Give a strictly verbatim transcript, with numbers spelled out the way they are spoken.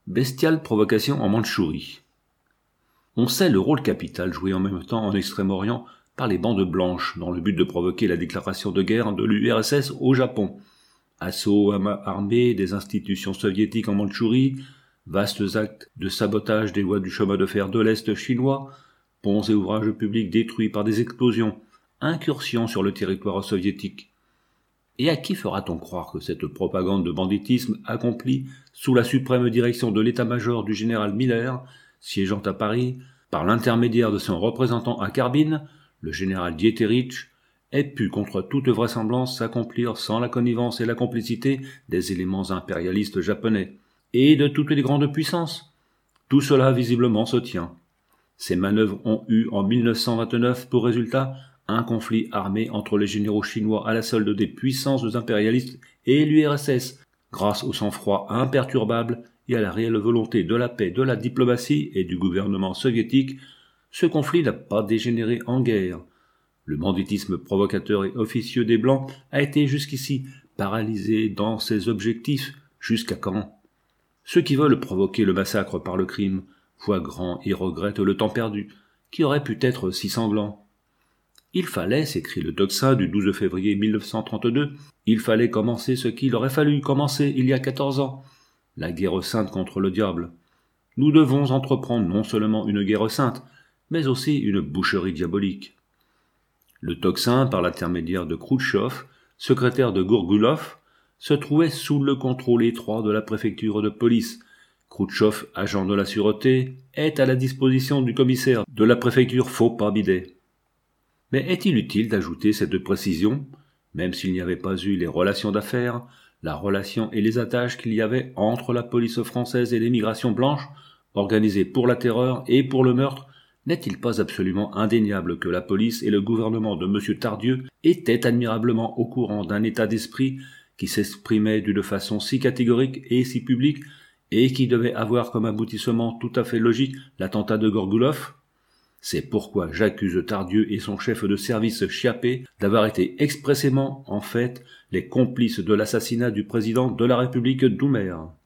Bestiale provocation en Mandchourie. On sait le rôle capital joué en même temps en Extrême-Orient par les bandes blanches dans le but de provoquer la déclaration de guerre de l'U R S S au Japon. Assaut armé des institutions soviétiques en Mandchourie, vastes actes de sabotage des voies du chemin de fer de l'Est chinois, ponts et ouvrages publics détruits par des explosions, incursions sur le territoire soviétique. Et à qui fera-t-on croire que cette propagande de banditisme accomplie sous la suprême direction de l'état-major du général Miller, siégeant à Paris, par l'intermédiaire de son représentant à Karbin, le général Dieterich, ait pu contre toute vraisemblance s'accomplir sans la connivence et la complicité des éléments impérialistes japonais, et de toutes les grandes puissances? Tout cela visiblement se tient. Ces manœuvres ont eu en mille neuf cent vingt-neuf pour résultat un conflit armé entre les généraux chinois à la solde des puissances impérialistes et l'U R S S, grâce au sang-froid imperturbable et à la réelle volonté de la paix de la diplomatie et du gouvernement soviétique. Ce conflit n'a pas dégénéré en guerre. Le banditisme provocateur et officieux des Blancs a été jusqu'ici paralysé dans ses objectifs. Jusqu'à quand? Ceux qui veulent provoquer le massacre par le crime voient grand et regrettent le temps perdu, qui aurait pu être si sanglant. Il fallait, s'écrit le Tocsin du douze février mille neuf cent trente-deux, il fallait commencer ce qu'il aurait fallu commencer il y a quatorze ans, la guerre sainte contre le diable. Nous devons entreprendre non seulement une guerre sainte, mais aussi une boucherie diabolique. Le Tocsin, par l'intermédiaire de Khrouchtchev, secrétaire de Gourgoulov, se trouvait sous le contrôle étroit de la préfecture de police. Khrouchtchev, agent de la sûreté, est à la disposition du commissaire de la préfecture Faux-pas-Bidet. Mais est-il utile d'ajouter cette précision, même s'il n'y avait pas eu les relations d'affaires, la relation et les attaches qu'il y avait entre la police française et l'émigration blanche, organisée pour la terreur et pour le meurtre, n'est-il pas absolument indéniable que la police et le gouvernement de M. Tardieu étaient admirablement au courant d'un état d'esprit qui s'exprimait d'une façon si catégorique et si publique, et qui devait avoir comme aboutissement tout à fait logique l'attentat de Gourgoulov? C'est pourquoi j'accuse Tardieu et son chef de service Chiappé d'avoir été expressément, en fait, les complices de l'assassinat du président de la République Doumer.